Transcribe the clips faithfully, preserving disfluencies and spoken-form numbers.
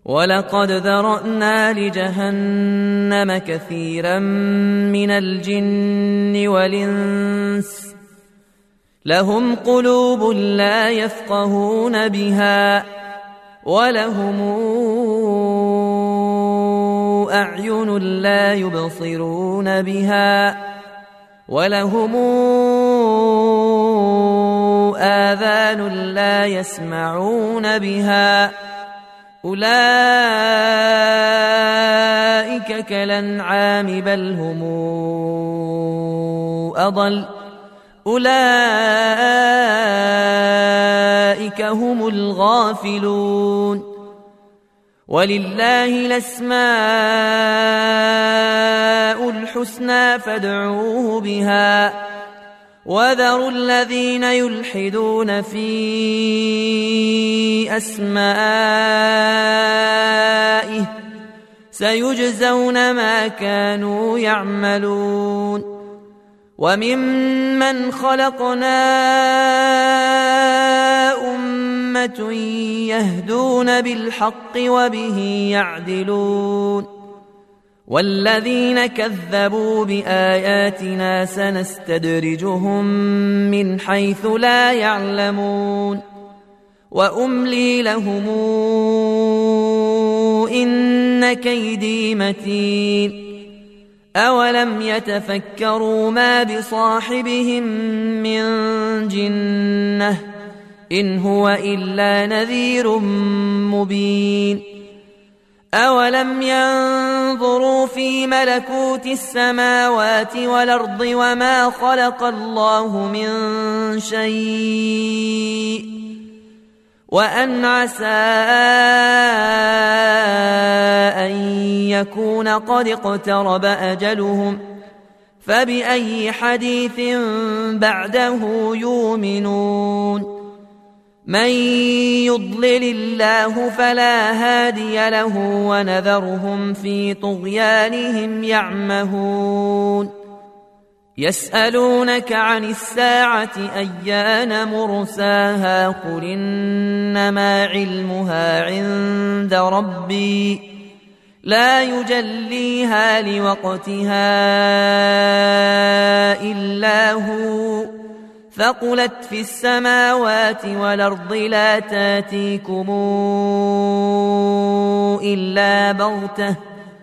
ولقد ذرأنا لجهنم كثيرا من الجن والإنس لهم قلوب لا يفقهون بها ولهم أعين لا يبصرون بها ولهم آذان لا يسمعون بها أولئك كالأنعام بل هم أضل أولئك هم الغافلون ولله الأسماء الحسنى فادعوه بها وذروا الذين يلحدون في أسمائه سيجزون ما كانوا يعملون وممن خلقنا أمة يهدون بالحق وبه يعدلون والذين كذبوا بآياتنا سنستدرجهم من حيث لا يعلمون وأملي لهم إن كيدي متين أولم يتفكروا ما بصاحبهم من جنة إن هو إلا نذير مبين أولم ينظروا في ملكوت السماوات والأرض وما خلق الله من شيء وأن عسى أن يكون قد اقترب أجلهم فبأي حديث بعده يؤمنون من يضلل الله فلا هادي له ونذرهم في طغيانهم يعمهون يسألونك عن الساعة أيان مرساها قل إنما علمها عند ربي لا يجليها لوقتها إلا هو ثقلت في السماوات والأرض لا تاتيكم إلا بغتة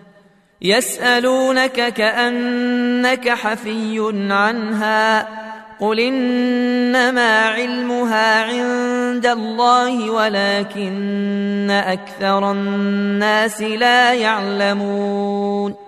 يسألونك كأنك حفي عنها قل إنما علمها عند الله ولكن أكثر الناس لا يعلمون